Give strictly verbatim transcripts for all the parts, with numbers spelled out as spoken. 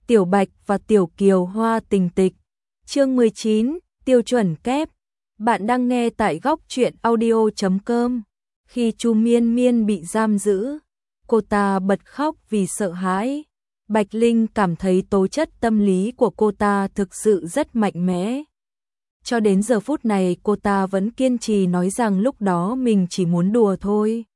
Tiểu Bạch và Tiểu Kiều Hoa tình tịch. Chương mười chín, tiêu chuẩn kép. Bạn đang nghe tại góc truyện audio chấm com. Khi Chu Miên Miên bị giam giữ, cô ta bật khóc vì sợ hãi. Bạch Linh cảm thấy tố chất tâm lý của cô ta thực sự rất mạnh mẽ. Cho đến giờ phút này cô ta vẫn kiên trì nói rằng lúc đó mình chỉ muốn đùa thôi.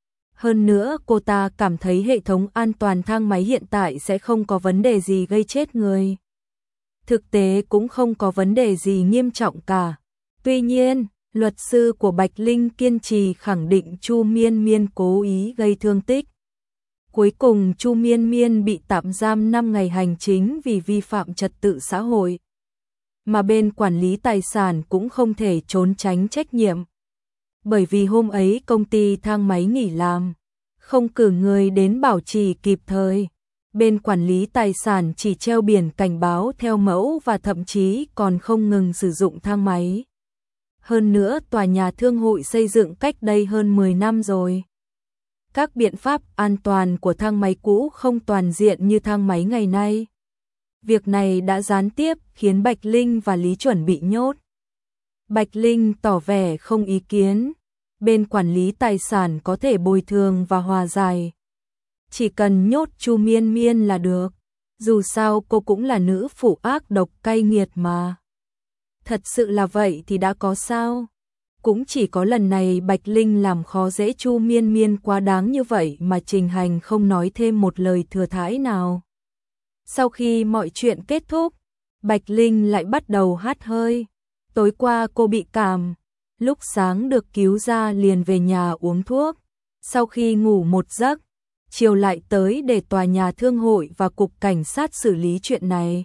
Hơn nữa cô ta cảm thấy hệ thống an toàn thang máy hiện tại sẽ không có vấn đề gì gây chết người. Thực tế cũng không có vấn đề gì nghiêm trọng cả. Tuy nhiên, luật sư của Bạch Linh kiên trì khẳng định Chu Miên Miên cố ý gây thương tích. Cuối cùng Chu Miên Miên bị tạm giam năm ngày hành chính vì vi phạm trật tự xã hội. Mà bên quản lý tài sản cũng không thể trốn tránh trách nhiệm. Bởi vì hôm ấy công ty thang máy nghỉ làm, không cử người đến bảo trì kịp thời. Bên quản lý tài sản chỉ treo biển cảnh báo theo mẫu và thậm chí còn không ngừng sử dụng thang máy. Hơn nữa tòa nhà thương hội xây dựng cách đây hơn mười năm rồi. Các biện pháp an toàn của thang máy cũ không toàn diện như thang máy ngày nay. Việc này đã gián tiếp khiến Bạch Linh và Lý Chuẩn bị nhốt. Bạch Linh tỏ vẻ không ý kiến. Bên quản lý tài sản có thể bồi thường và hòa giải. Chỉ cần nhốt Chu Miên Miên là được. Dù sao cô cũng là nữ phụ ác độc cay nghiệt mà. Thật sự là vậy thì đã có sao? Cũng chỉ có lần này Bạch Linh làm khó dễ Chu Miên Miên quá đáng như vậy mà Trình Hành không nói thêm một lời thừa thãi nào. Sau khi mọi chuyện kết thúc, Bạch Linh lại bắt đầu hắt hơi. Tối qua cô bị cảm, lúc sáng được cứu ra liền về nhà uống thuốc. Sau khi ngủ một giấc, chiều lại tới để tòa nhà thương hội và cục cảnh sát xử lý chuyện này.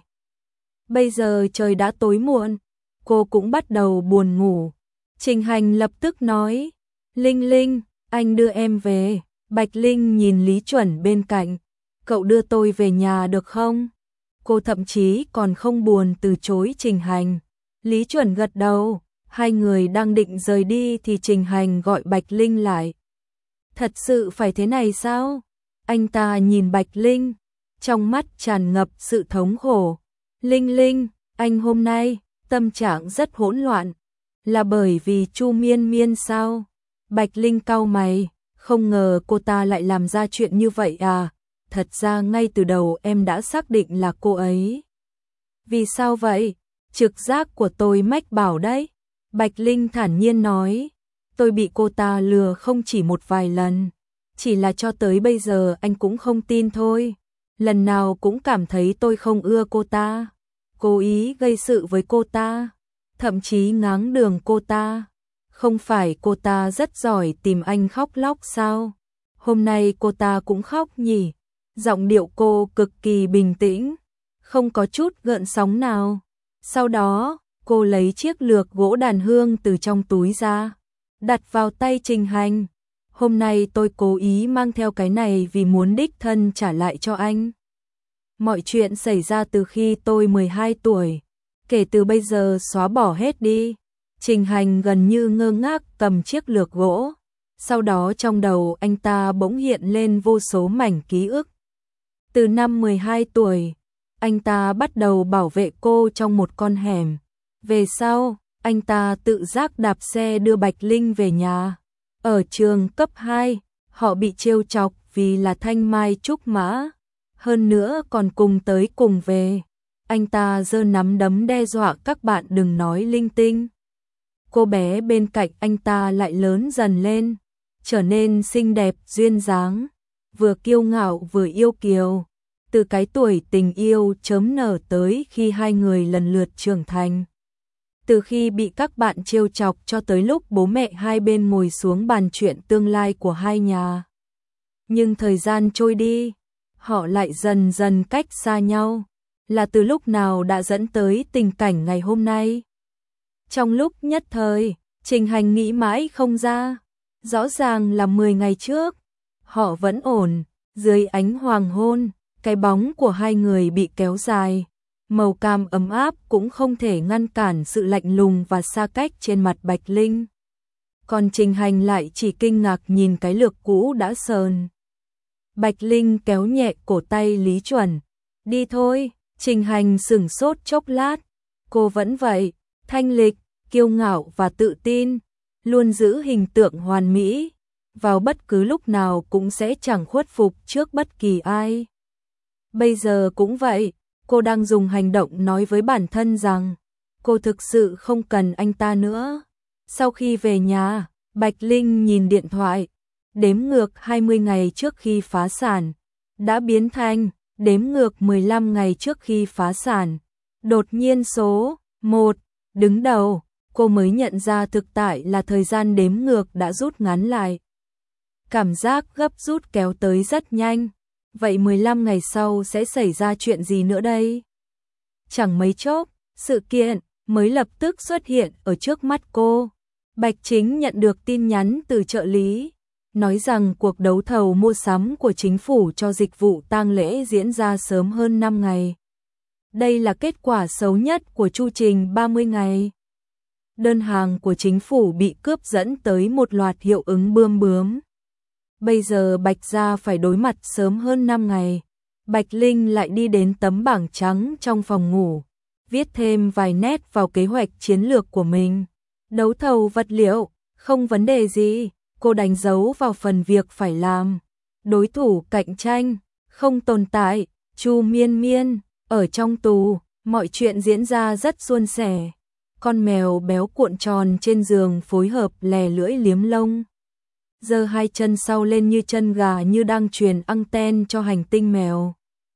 Bây giờ trời đã tối muộn, cô cũng bắt đầu buồn ngủ. Trình Hành lập tức nói, Linh Linh, anh đưa em về. Bạch Linh nhìn Lý Chuẩn bên cạnh, cậu đưa tôi về nhà được không? Cô thậm chí còn không buồn từ chối Trình Hành. Lý Chuẩn gật đầu, hai người đang định rời đi thì Trình Hành gọi Bạch Linh lại. Thật sự phải thế này sao? Anh ta nhìn Bạch Linh, trong mắt tràn ngập sự thống khổ. Linh Linh, anh hôm nay tâm trạng rất hỗn loạn, là bởi vì Chu Miên Miên sao? Bạch Linh cau mày, không ngờ cô ta lại làm ra chuyện như vậy à? Thật ra ngay từ đầu em đã xác định là cô ấy. Vì sao vậy? Trực giác của tôi mách bảo đấy. Bạch Linh thản nhiên nói, tôi bị cô ta lừa không chỉ một vài lần. Chỉ là cho tới bây giờ anh cũng không tin thôi. Lần nào cũng cảm thấy tôi không ưa cô ta. Cố ý gây sự với cô ta. Thậm chí ngáng đường cô ta. Không phải cô ta rất giỏi tìm anh khóc lóc sao? Hôm nay cô ta cũng khóc nhỉ? Giọng điệu cô cực kỳ bình tĩnh, không có chút gợn sóng nào. Sau đó, cô lấy chiếc lược gỗ đàn hương từ trong túi ra, đặt vào tay Trình Hành. Hôm nay tôi cố ý mang theo cái này vì muốn đích thân trả lại cho anh. Mọi chuyện xảy ra từ khi tôi mười hai tuổi, kể từ bây giờ xóa bỏ hết đi. Trình Hành gần như ngơ ngác cầm chiếc lược gỗ, sau đó trong đầu anh ta bỗng hiện lên vô số mảnh ký ức. Từ năm mười hai tuổi, anh ta bắt đầu bảo vệ cô trong một con hẻm. Về sau, anh ta tự giác đạp xe đưa Bạch Linh về nhà. Ở trường cấp hai, họ bị trêu chọc vì là thanh mai trúc mã. Hơn nữa còn cùng tới cùng về. Anh ta giơ nắm đấm đe dọa các bạn đừng nói linh tinh. Cô bé bên cạnh anh ta lại lớn dần lên, trở nên xinh đẹp duyên dáng, vừa kiêu ngạo vừa yêu kiều. Từ cái tuổi tình yêu chớm nở tới khi hai người lần lượt trưởng thành. Từ khi bị các bạn trêu chọc cho tới lúc bố mẹ hai bên ngồi xuống bàn chuyện tương lai của hai nhà. Nhưng thời gian trôi đi, họ lại dần dần cách xa nhau. Là từ lúc nào đã dẫn tới tình cảnh ngày hôm nay? Trong lúc nhất thời, Trình Hành nghĩ mãi không ra. Rõ ràng là mười ngày trước, họ vẫn ổn, dưới ánh hoàng hôn. Cái bóng của hai người bị kéo dài, màu cam ấm áp cũng không thể ngăn cản sự lạnh lùng và xa cách trên mặt Bạch Linh. Còn Trình Hành lại chỉ kinh ngạc nhìn cái lược cũ đã sờn. Bạch Linh kéo nhẹ cổ tay Lý Chuẩn, đi thôi, Trình Hành sửng sốt chốc lát, cô vẫn vậy, thanh lịch, kiêu ngạo và tự tin, luôn giữ hình tượng hoàn mỹ, vào bất cứ lúc nào cũng sẽ chẳng khuất phục trước bất kỳ ai. Bây giờ cũng vậy, cô đang dùng hành động nói với bản thân rằng cô thực sự không cần anh ta nữa. Sau khi về nhà, Bạch Linh nhìn điện thoại, đếm ngược hai mươi ngày trước khi phá sản, đã biến thành đếm ngược mười lăm ngày trước khi phá sản. Đột nhiên số một đứng đầu, cô mới nhận ra thực tại là thời gian đếm ngược đã rút ngắn lại. Cảm giác gấp rút kéo tới rất nhanh. Vậy mười lăm ngày sau sẽ xảy ra chuyện gì nữa đây? Chẳng mấy chốc, sự kiện mới lập tức xuất hiện ở trước mắt cô. Bạch Chính nhận được tin nhắn từ trợ lý, nói rằng cuộc đấu thầu mua sắm của chính phủ cho dịch vụ tang lễ diễn ra sớm hơn năm ngày. Đây là kết quả xấu nhất của chu trình ba mươi ngày. Đơn hàng của chính phủ bị cướp dẫn tới một loạt hiệu ứng bươm bướm. Bây giờ Bạch gia phải đối mặt sớm hơn năm ngày. Bạch Linh lại đi đến tấm bảng trắng trong phòng ngủ, viết thêm vài nét vào kế hoạch chiến lược của mình. Đấu thầu vật liệu, không vấn đề gì, cô đánh dấu vào phần việc phải làm. Đối thủ cạnh tranh, không tồn tại. Chu Miên Miên, ở trong tù, mọi chuyện diễn ra rất suôn sẻ. Con mèo béo cuộn tròn trên giường phối hợp lè lưỡi liếm lông, giơ hai chân sau lên như chân gà, như đang truyền anten cho hành tinh mèo.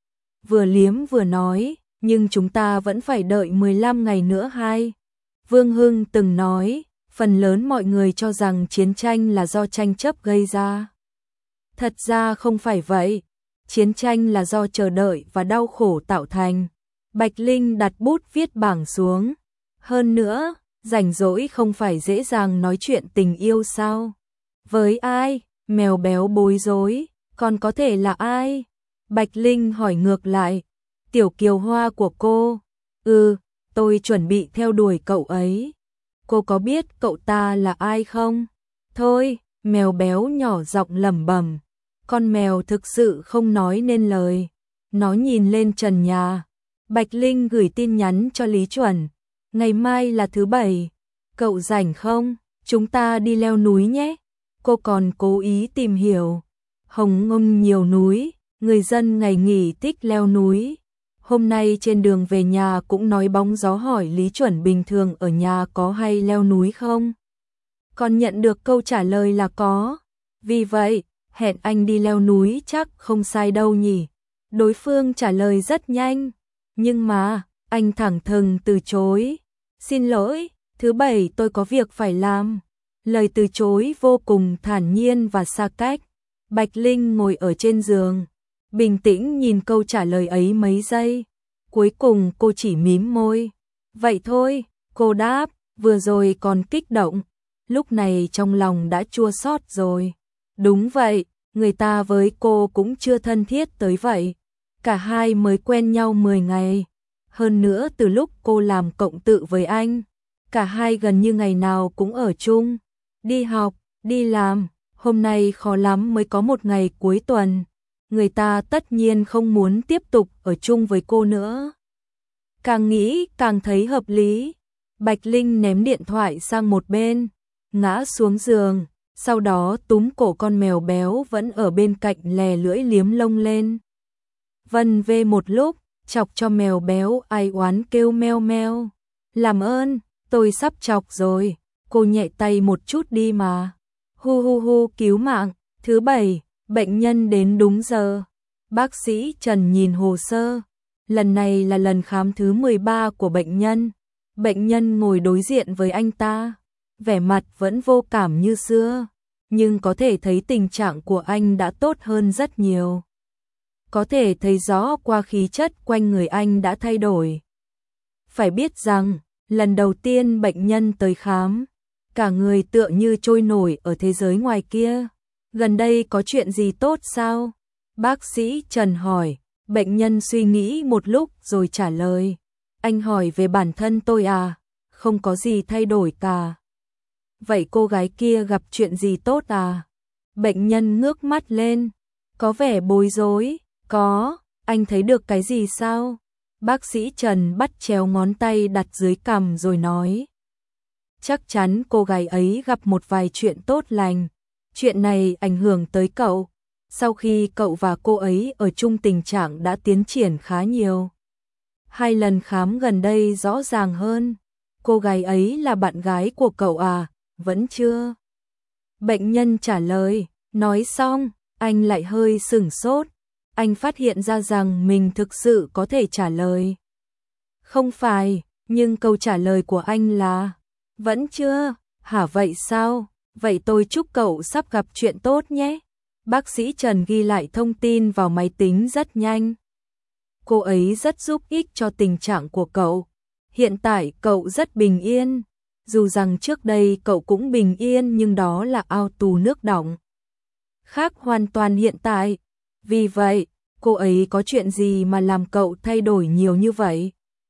Vừa liếm vừa nói, nhưng chúng ta vẫn phải đợi mười lăm ngày nữa hay? Vương Hưng từng nói, phần lớn mọi người cho rằng chiến tranh là do tranh chấp gây ra. Thật ra không phải vậy, chiến tranh là do chờ đợi và đau khổ tạo thành. Bạch Linh đặt bút viết bảng xuống. Hơn nữa, rảnh rỗi không phải dễ dàng nói chuyện tình yêu sao? Với ai? Mèo béo bối rối, còn có thể là ai? Bạch Linh hỏi ngược lại. Tiểu Kiều Hoa của cô. Ừ, tôi chuẩn bị theo đuổi cậu ấy. Cô có biết cậu ta là ai không? Thôi, mèo béo nhỏ giọng lẩm bẩm. Con mèo thực sự không nói nên lời. Nó nhìn lên trần nhà. Bạch Linh gửi tin nhắn cho Lý Chuẩn. Ngày mai là thứ bảy. Cậu rảnh không? Chúng ta đi leo núi nhé. Cô còn cố ý tìm hiểu. Hồng Ngông nhiều núi, người dân ngày nghỉ thích leo núi. Hôm nay trên đường về nhà cũng nói bóng gió hỏi Lý Chuẩn bình thường ở nhà có hay leo núi không? Còn nhận được câu trả lời là có. Vì vậy, hẹn anh đi leo núi chắc không sai đâu nhỉ. Đối phương trả lời rất nhanh. Nhưng mà, anh thẳng thừng từ chối. Xin lỗi, thứ bảy tôi có việc phải làm. Lời từ chối vô cùng thản nhiên và xa cách. Bạch Linh ngồi ở trên giường, bình tĩnh nhìn câu trả lời ấy mấy giây. Cuối cùng cô chỉ mím môi. Vậy thôi, cô đáp, vừa rồi còn kích động. Lúc này trong lòng đã chua xót rồi. Đúng vậy, người ta với cô cũng chưa thân thiết tới vậy. Cả hai mới quen nhau mười ngày. Hơn nữa từ lúc cô làm cộng tự với anh, cả hai gần như ngày nào cũng ở chung. Đi học, đi làm, hôm nay khó lắm mới có một ngày cuối tuần. Người ta tất nhiên không muốn tiếp tục ở chung với cô nữa. Càng nghĩ càng thấy hợp lý. Bạch Linh ném điện thoại sang một bên, ngã xuống giường, sau đó túm cổ con mèo béo vẫn ở bên cạnh lè lưỡi liếm lông lên. Vân vê một lúc, chọc cho mèo béo ai oán kêu meo meo. Làm ơn, tôi sắp chọc rồi, cô nhẹ tay một chút đi mà. Hu hu hu, cứu mạng. Thứ bảy, bệnh nhân đến đúng giờ. Bác sĩ Trần nhìn hồ sơ. Lần này là lần khám thứ mười ba của bệnh nhân. Bệnh nhân ngồi đối diện với anh ta, vẻ mặt vẫn vô cảm như xưa, nhưng có thể thấy tình trạng của anh đã tốt hơn rất nhiều. Có thể thấy rõ qua khí chất quanh người anh đã thay đổi. Phải biết rằng, lần đầu tiên bệnh nhân tới khám, cả người tựa như trôi nổi ở thế giới ngoài kia. Gần đây có chuyện gì tốt sao? Bác sĩ Trần hỏi. Bệnh nhân suy nghĩ một lúc rồi trả lời. Anh hỏi về bản thân tôi à? Không có gì thay đổi cả. Vậy cô gái kia gặp chuyện gì tốt à? Bệnh nhân ngước mắt lên, có vẻ bối rối. Có, anh thấy được cái gì sao? Bác sĩ Trần bắt chéo ngón tay đặt dưới cằm rồi nói. Chắc chắn cô gái ấy gặp một vài chuyện tốt lành. Chuyện này ảnh hưởng tới cậu. Sau khi cậu và cô ấy ở chung tình trạng đã tiến triển khá nhiều. Hai lần khám gần đây rõ ràng hơn. Cô gái ấy là bạn gái của cậu à? Vẫn chưa. Bệnh nhân trả lời. Nói xong, anh lại hơi sửng sốt. Anh phát hiện ra rằng mình thực sự có thể trả lời. Không phải, nhưng câu trả lời của anh là vẫn chưa. Hả, vậy sao? Vậy tôi chúc cậu sắp gặp chuyện tốt nhé. Bác sĩ Trần ghi lại thông tin vào máy tính rất nhanh. Cô ấy rất giúp ích cho tình trạng của cậu. Hiện tại cậu rất bình yên. Dù rằng trước đây cậu cũng bình yên nhưng đó là ao tù nước đọng. Khác hoàn toàn hiện tại. Vì vậy, cô ấy có chuyện gì mà làm cậu thay đổi nhiều như vậy?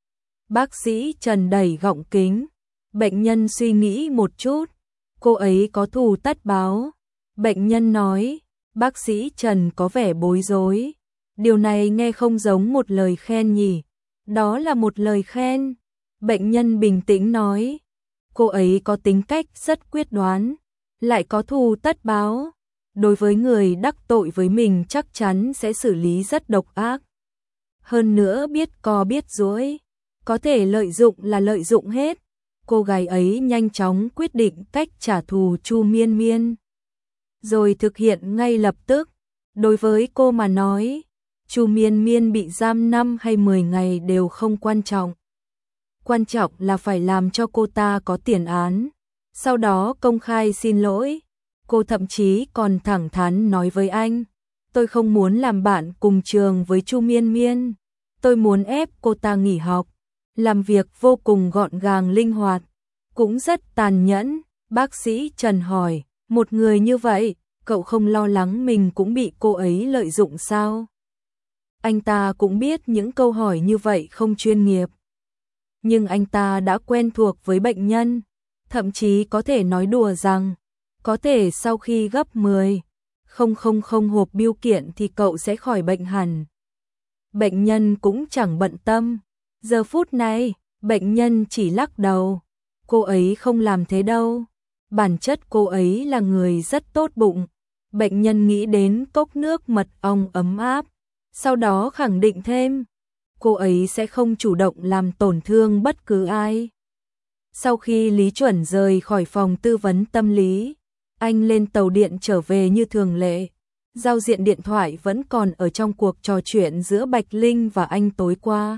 Bác sĩ Trần đẩy gọng kính. Bệnh nhân suy nghĩ một chút. Cô ấy có thù tất báo. Bệnh nhân nói. Bác sĩ Trần có vẻ bối rối. Điều này nghe không giống một lời khen nhỉ? Đó là một lời khen. Bệnh nhân bình tĩnh nói. Cô ấy có tính cách rất quyết đoán, lại có thù tất báo. Đối với người đắc tội với mình chắc chắn sẽ xử lý rất độc ác. Hơn nữa biết co biết duỗi, có thể lợi dụng là lợi dụng hết. Cô gái ấy nhanh chóng quyết định cách trả thù Chu Miên Miên, rồi thực hiện ngay lập tức. Đối với cô mà nói, Chu Miên Miên bị giam năm hay mười ngày đều không quan trọng. Quan trọng là phải làm cho cô ta có tiền án, sau đó công khai xin lỗi. Cô thậm chí còn thẳng thắn nói với anh, tôi không muốn làm bạn cùng trường với Chu Miên Miên, tôi muốn ép cô ta nghỉ học. Làm việc vô cùng gọn gàng linh hoạt, cũng rất tàn nhẫn. Bác sĩ Trần hỏi, một người như vậy, cậu không lo lắng mình cũng bị cô ấy lợi dụng sao? Anh ta cũng biết những câu hỏi như vậy không chuyên nghiệp. Nhưng anh ta đã quen thuộc với bệnh nhân, thậm chí có thể nói đùa rằng, có thể sau khi gấp mười nghìn hộp bưu kiện thì cậu sẽ khỏi bệnh hẳn. Bệnh nhân cũng chẳng bận tâm. Giờ phút này, bệnh nhân chỉ lắc đầu. Cô ấy không làm thế đâu. Bản chất cô ấy là người rất tốt bụng. Bệnh nhân nghĩ đến cốc nước mật ong ấm áp, sau đó khẳng định thêm, cô ấy sẽ không chủ động làm tổn thương bất cứ ai. Sau khi Lý Chuẩn rời khỏi phòng tư vấn tâm lý, anh lên tàu điện trở về như thường lệ. Giao diện điện thoại vẫn còn ở trong cuộc trò chuyện giữa Bạch Linh và anh tối qua.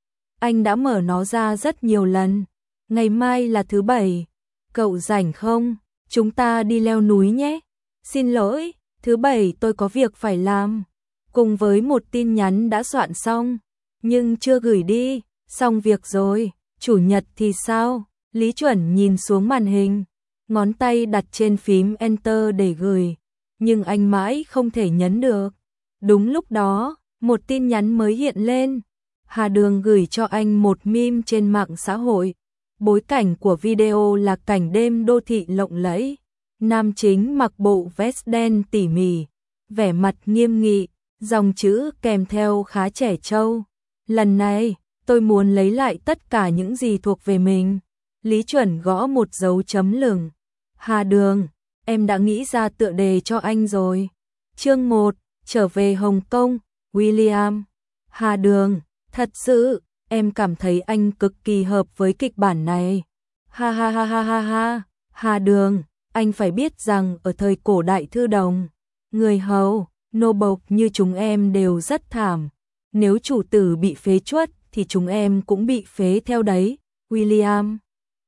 Anh đã mở nó ra rất nhiều lần. Ngày mai là thứ bảy, cậu rảnh không? Chúng ta đi leo núi nhé. Xin lỗi, thứ bảy tôi có việc phải làm. Cùng với một tin nhắn đã soạn xong, nhưng chưa gửi đi. Xong việc rồi. Chủ nhật thì sao? Lý Chuẩn nhìn xuống màn hình, ngón tay đặt trên phím Enter để gửi, nhưng anh mãi không thể nhấn được. Đúng lúc đó, một tin nhắn mới hiện lên. Hà Đường gửi cho anh một meme trên mạng xã hội. Bối cảnh của video là cảnh đêm đô thị lộng lẫy. Nam chính mặc bộ vest đen tỉ mỉ, vẻ mặt nghiêm nghị, dòng chữ kèm theo khá trẻ trâu. Lần này, tôi muốn lấy lại tất cả những gì thuộc về mình. Lý Chuẩn gõ một dấu chấm lửng. Hà Đường, em đã nghĩ ra tựa đề cho anh rồi. Chương một, trở về Hồng Kông, William. Hà Đường, thật sự, em cảm thấy anh cực kỳ hợp với kịch bản này. Ha ha ha ha ha ha. Hà Đường, anh phải biết rằng ở thời cổ đại thư đồng, người hầu, nô bộc như chúng em đều rất thảm. Nếu chủ tử bị phế truất thì chúng em cũng bị phế theo đấy. William,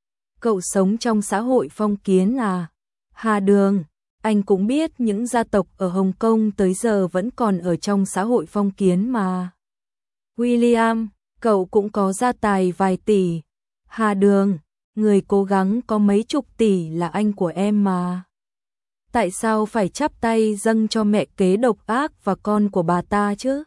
cậu sống trong xã hội phong kiến à? Hà Đường, anh cũng biết những gia tộc ở Hồng Kông tới giờ vẫn còn ở trong xã hội phong kiến mà. William, cậu cũng có gia tài vài tỷ. Hà Đường, người cố gắng có mấy chục tỷ là anh của em mà. Tại sao phải chắp tay dâng cho mẹ kế độc ác và con của bà ta chứ?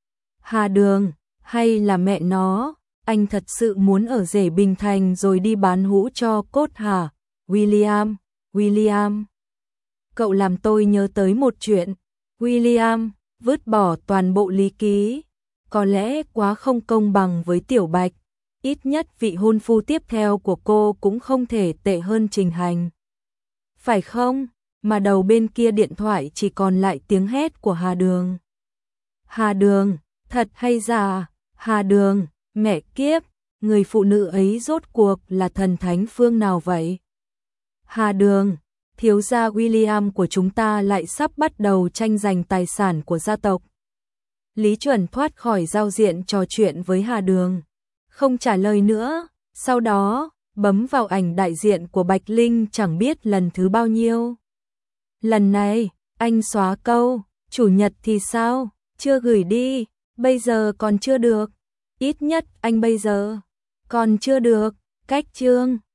Hà Đường, hay là mẹ nó, anh thật sự muốn ở rể Bình Thành rồi đi bán hũ cho cốt hả? William, William, cậu làm tôi nhớ tới một chuyện. William, vứt bỏ toàn bộ lý ký. có lẽ quá không công bằng với Tiểu Bạch, ít nhất vị hôn phu tiếp theo của cô cũng không thể tệ hơn Trình Hành. Phải không? Mà đầu bên kia điện thoại chỉ còn lại tiếng hét của Hà Đường. Hà Đường, thật hay giả? Hà Đường, mẹ kiếp, người phụ nữ ấy rốt cuộc là thần thánh phương nào vậy? Hà Đường, thiếu gia William của chúng ta lại sắp bắt đầu tranh giành tài sản của gia tộc. Lý Chuẩn thoát khỏi giao diện trò chuyện với Hà Đường, không trả lời nữa, sau đó bấm vào ảnh đại diện của Bạch Linh chẳng biết lần thứ bao nhiêu. Lần này, anh xóa câu, chủ nhật thì sao, chưa gửi đi, bây giờ còn chưa được, ít nhất anh bây giờ còn chưa được, cách chương.